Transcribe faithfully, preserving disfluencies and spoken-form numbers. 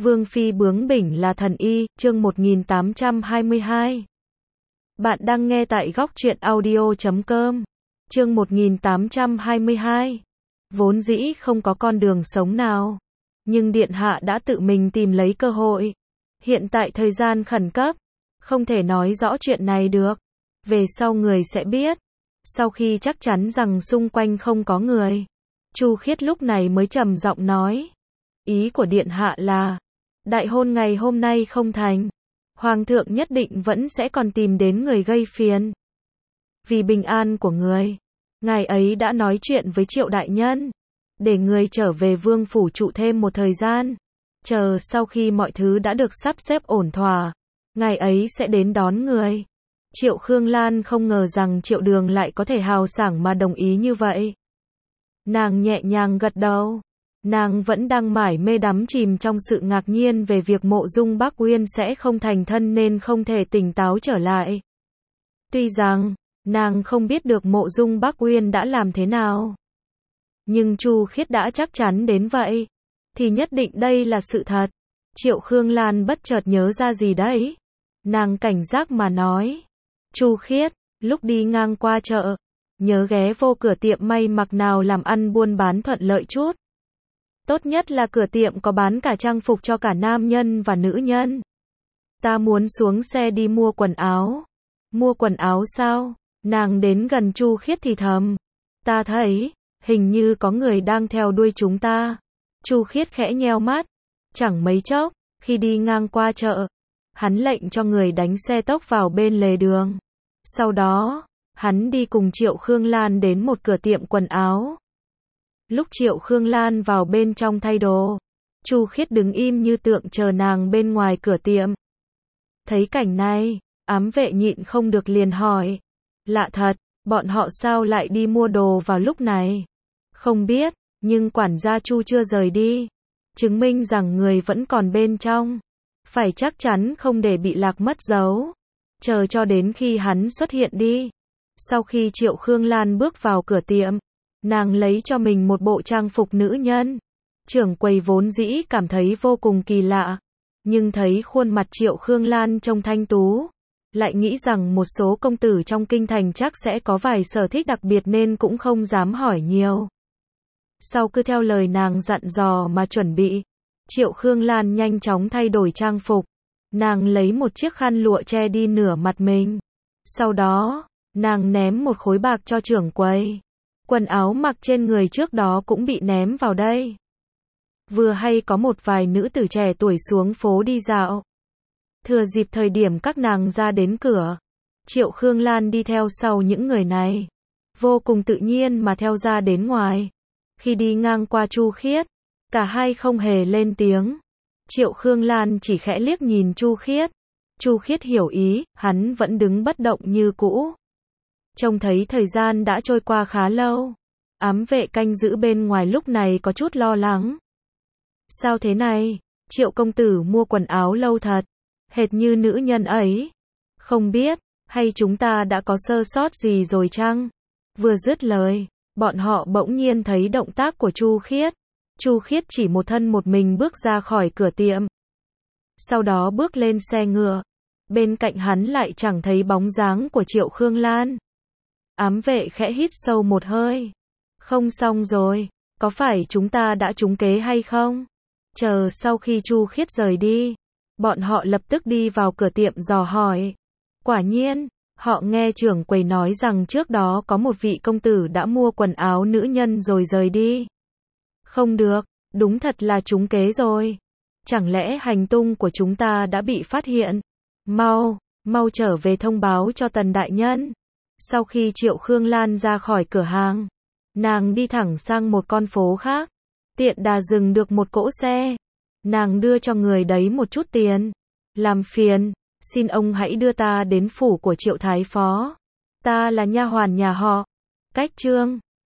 Vương phi bướng bỉnh là thần y, chương một nghìn tám trăm hai mươi hai. Bạn đang nghe tại góc truyện audio chấm com. Chương một nghìn tám trăm hai mươi hai. Vốn dĩ không có con đường sống nào, nhưng điện hạ đã tự mình tìm lấy cơ hội. Hiện tại thời gian khẩn cấp, không thể nói rõ chuyện này được. Về sau người sẽ biết. Sau khi chắc chắn rằng xung quanh không có người, Chu Khiết lúc này mới trầm giọng nói. Ý của điện hạ là, đại hôn ngày hôm nay không thành, hoàng thượng nhất định vẫn sẽ còn tìm đến người gây phiền. Vì bình an của người, ngài ấy đã nói chuyện với Triệu đại nhân, để người trở về vương phủ trụ thêm một thời gian. Chờ sau khi mọi thứ đã được sắp xếp ổn thỏa, ngài ấy sẽ đến đón người. Triệu Khương Lan không ngờ rằng Triệu Đường lại có thể hào sảng mà đồng ý như vậy. Nàng nhẹ nhàng gật đầu. Nàng vẫn đang mải mê đắm chìm trong sự ngạc nhiên về việc Mộ Dung Bắc Uyên sẽ không thành thân nên không thể tỉnh táo trở lại. Tuy rằng, nàng không biết được Mộ Dung Bắc Uyên đã làm thế nào, nhưng Chu Khiết đã chắc chắn đến vậy, thì nhất định đây là sự thật. Triệu Khương Lan bất chợt nhớ ra gì đấy. Nàng cảnh giác mà nói. Chu Khiết, lúc đi ngang qua chợ, nhớ ghé vô cửa tiệm may mặc nào làm ăn buôn bán thuận lợi chút. Tốt nhất là cửa tiệm có bán cả trang phục cho cả nam nhân và nữ nhân. Ta muốn xuống xe đi mua quần áo. Mua quần áo sao? Nàng đến gần Chu Khiết thì thầm. Ta thấy, hình như có người đang theo đuôi chúng ta. Chu Khiết khẽ nheo mắt. Chẳng mấy chốc, khi đi ngang qua chợ, hắn lệnh cho người đánh xe tốc vào bên lề đường. Sau đó, hắn đi cùng Triệu Khương Lan đến một cửa tiệm quần áo. Lúc Triệu Khương Lan vào bên trong thay đồ, Chu Khiết đứng im như tượng chờ nàng bên ngoài cửa tiệm. Thấy cảnh này, ám vệ nhịn không được liền hỏi. Lạ thật, bọn họ sao lại đi mua đồ vào lúc này? Không biết, nhưng quản gia Chu chưa rời đi, chứng minh rằng người vẫn còn bên trong. Phải chắc chắn không để bị lạc mất dấu. Chờ cho đến khi hắn xuất hiện đi. Sau khi Triệu Khương Lan bước vào cửa tiệm, nàng lấy cho mình một bộ trang phục nữ nhân. Trưởng quầy vốn dĩ cảm thấy vô cùng kỳ lạ, nhưng thấy khuôn mặt Triệu Khương Lan trông thanh tú, lại nghĩ rằng một số công tử trong kinh thành chắc sẽ có vài sở thích đặc biệt nên cũng không dám hỏi nhiều. Sau cứ theo lời nàng dặn dò mà chuẩn bị, Triệu Khương Lan nhanh chóng thay đổi trang phục. Nàng lấy một chiếc khăn lụa che đi nửa mặt mình. Sau đó, nàng ném một khối bạc cho trưởng quầy. Quần áo mặc trên người trước đó cũng bị ném vào đây. Vừa hay có một vài nữ tử trẻ tuổi xuống phố đi dạo. Thừa dịp thời điểm các nàng ra đến cửa, Triệu Khương Lan đi theo sau những người này, vô cùng tự nhiên mà theo ra đến ngoài. Khi đi ngang qua Chu Khiết, cả hai không hề lên tiếng. Triệu Khương Lan chỉ khẽ liếc nhìn Chu Khiết. Chu Khiết hiểu ý, hắn vẫn đứng bất động như cũ. Trông thấy thời gian đã trôi qua khá lâu. Ám vệ canh giữ bên ngoài lúc này có chút lo lắng. Sao thế này? Triệu công tử mua quần áo lâu thật, hệt như nữ nhân ấy. Không biết, hay chúng ta đã có sơ sót gì rồi chăng? Vừa dứt lời, bọn họ bỗng nhiên thấy động tác của Chu Khiết. Chu Khiết chỉ một thân một mình bước ra khỏi cửa tiệm. Sau đó bước lên xe ngựa. Bên cạnh hắn lại chẳng thấy bóng dáng của Triệu Khương Lan. Ám vệ khẽ hít sâu một hơi. Không xong rồi, có phải chúng ta đã trúng kế hay không? Chờ sau khi Chu Khiết rời đi, bọn họ lập tức đi vào cửa tiệm dò hỏi. Quả nhiên, họ nghe trưởng quầy nói rằng trước đó có một vị công tử đã mua quần áo nữ nhân rồi rời đi. Không được, đúng thật là trúng kế rồi. Chẳng lẽ hành tung của chúng ta đã bị phát hiện? Mau, mau trở về thông báo cho Tần đại nhân. Sau khi Triệu Khương Lan ra khỏi cửa hàng, nàng đi thẳng sang một con phố khác. Tiện đà dừng được một cỗ xe. Nàng đưa cho người đấy một chút tiền. Làm phiền, xin ông hãy đưa ta đến phủ của Triệu thái phó. Ta là nha hoàn nhà họ. Cách chương